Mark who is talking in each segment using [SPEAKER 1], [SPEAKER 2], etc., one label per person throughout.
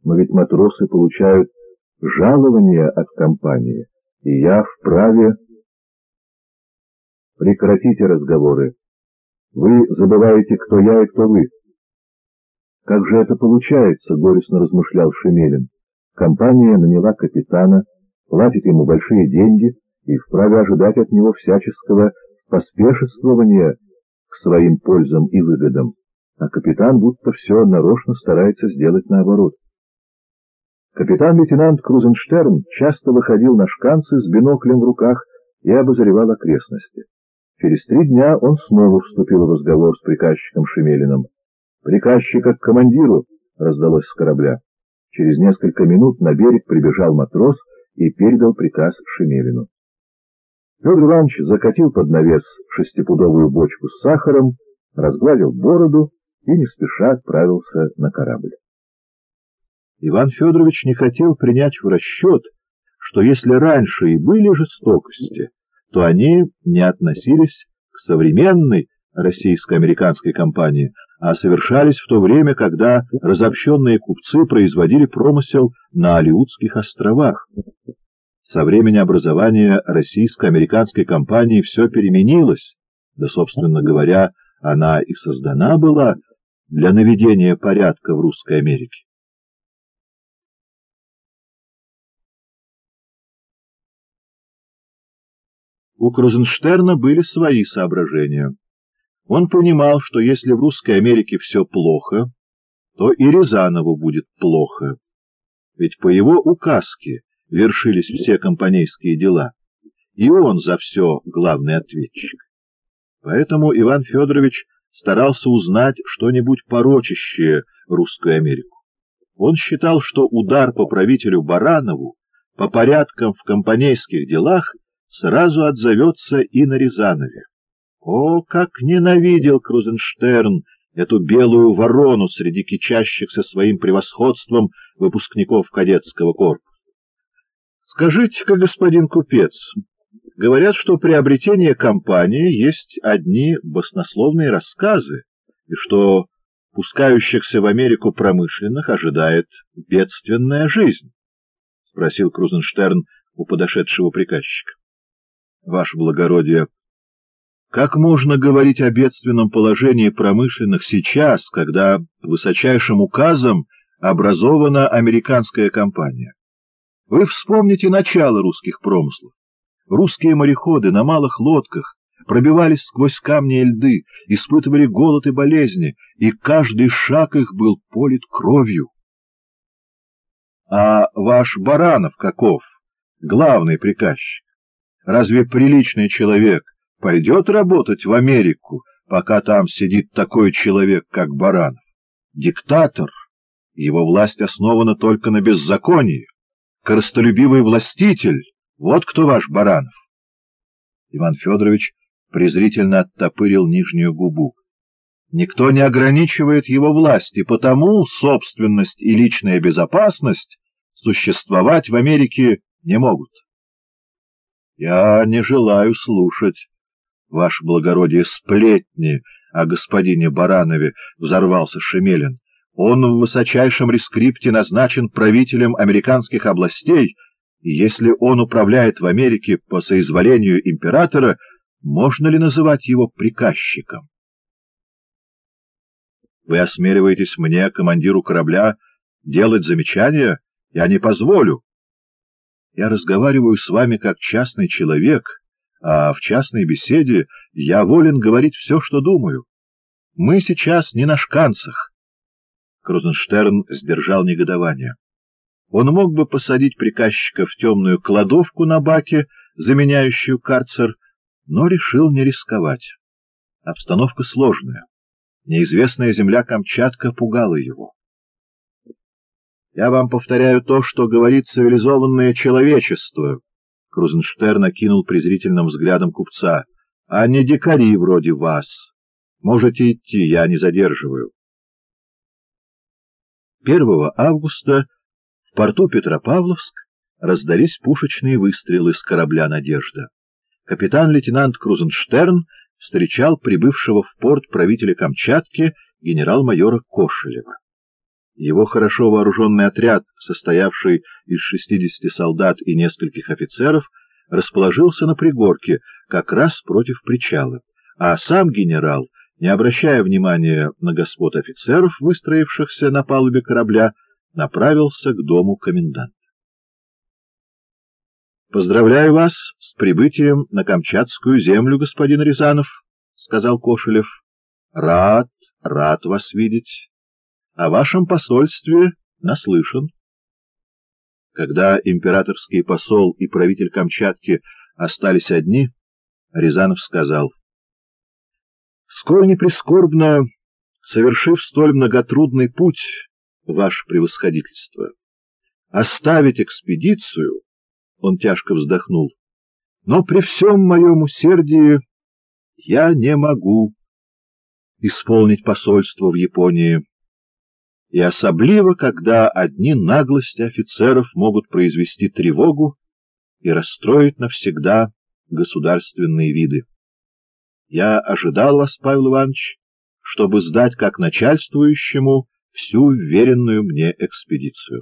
[SPEAKER 1] Но ведь матросы получают жалование от компании, и я вправе... Прекратите разговоры. Вы забываете, кто я и кто вы. Как же это получается, горестно размышлял Шемелин. Компания наняла капитана, платит ему большие деньги и вправе ожидать от него всяческого поспешествования к своим пользам и выгодам, а капитан будто все нарочно старается сделать наоборот. Капитан-лейтенант Крузенштерн часто выходил на шканцы с биноклем в руках и обозревал окрестности. Через 3 дня он снова вступил в разговор с приказчиком Шемелиным. «Приказчика к командиру!» — раздалось с корабля. Через несколько минут на берег прибежал матрос и передал приказ Шемелину. Федор Иванович закатил под навес 6-пудовую бочку с сахаром, разгладил бороду и не спеша отправился на корабль. Иван Федорович не хотел принять в расчет, что если раньше и были жестокости, то они не относились к современной российско-американской компании, а совершались в то время, когда разобщенные купцы производили промысел на Алиутских островах. Со времени образования российско-американской компании все переменилось, да, собственно говоря, она и создана была для наведения порядка в Русской Америке. У Крузенштерна были свои соображения. Он понимал, что если в Русской Америке все плохо, то и Рязанову будет плохо. Ведь по его указке вершились все компанейские дела, и он за все главный ответчик. Поэтому Иван Федорович старался узнать что-нибудь порочащее Русскую Америку. Он считал, что удар по правителю Баранову по порядкам в компанейских делах сразу отзовется и на Рязанове. О, как ненавидел Крузенштерн эту белую ворону среди кичащихся своим превосходством выпускников кадетского корпуса! Скажите-ка, господин купец, говорят, что приобретение компании есть одни баснословные рассказы, и что пускающихся в Америку промышленных ожидает бедственная жизнь? — спросил Крузенштерн у подошедшего приказчика. — Ваше благородие, как можно говорить о бедственном положении промышленных сейчас, когда высочайшим указом образована американская компания? Вы вспомните начало русских промыслов. Русские мореходы на малых лодках пробивались сквозь камни и льды, испытывали голод и болезни, и каждый шаг их был полит кровью. А ваш Баранов каков, главный приказчик? Разве приличный человек пойдет работать в Америку, пока там сидит такой человек, как Баранов? Диктатор. Его власть основана только на беззаконии. Корыстолюбивый властитель. Вот кто ваш Баранов. Иван Федорович презрительно оттопырил нижнюю губу. Никто не ограничивает его власть, и потому собственность и личная безопасность существовать в Америке не могут. Я не желаю слушать, ваше благородие, сплетни о господине Баранове, — взорвался Шемелин. Он в высочайшем рескрипте назначен правителем американских областей, и если он управляет в Америке по соизволению императора, можно ли называть его приказчиком? Вы осмеливаетесь мне, командиру корабля, делать замечания? Я не позволю. Я разговариваю с вами как частный человек, а в частной беседе я волен говорить все, что думаю. Мы сейчас не на шканцах. Крузенштерн сдержал негодование. Он мог бы посадить приказчика в темную кладовку на баке, заменяющую карцер, но решил не рисковать. Обстановка сложная. Неизвестная земля Камчатка пугала его. Я вам повторяю то, что говорит цивилизованное человечество. Крузенштерн окинул презрительным взглядом купца. А не дикари вроде вас. Можете идти, я не задерживаю. 1 августа в порту Петропавловск раздались пушечные выстрелы с корабля «Надежда». Капитан-лейтенант Крузенштерн встречал прибывшего в порт правителя Камчатки генерал-майора Кошелева. Его хорошо вооруженный отряд, состоявший из 60 солдат и нескольких офицеров, расположился на пригорке, как раз против причала, а сам генерал, не обращая внимания на господ офицеров, выстроившихся на палубе корабля, направился к дому коменданта. «Поздравляю вас с прибытием на Камчатскую землю, господин Рязанов», — сказал Кошелев. «Рад вас видеть. О вашем посольстве наслышан». Когда императорский посол и правитель Камчатки остались одни, Рязанов сказал: «Сколь не прискорбно, совершив столь многотрудный путь, ваше превосходительство, оставить экспедицию». Он тяжко вздохнул. «Но при всем моем усердии я не могу исполнить посольство в Японии, и особливо, когда одни наглости офицеров могут произвести тревогу и расстроить навсегда государственные виды. Я ожидал вас, Павел Иванович, чтобы сдать как начальствующему всю вверенную мне экспедицию».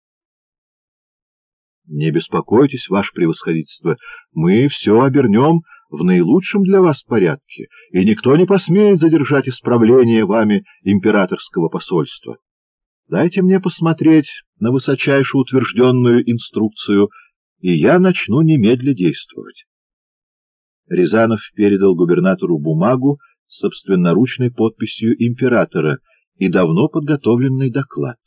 [SPEAKER 1] «Не беспокойтесь, ваше превосходительство, мы все обернем в наилучшем для вас порядке, и никто не посмеет задержать исправление вами императорского посольства. Дайте мне посмотреть на высочайше утвержденную инструкцию, и я начну немедля действовать». Рязанов передал губернатору бумагу с собственноручной подписью императора и давно подготовленный доклад.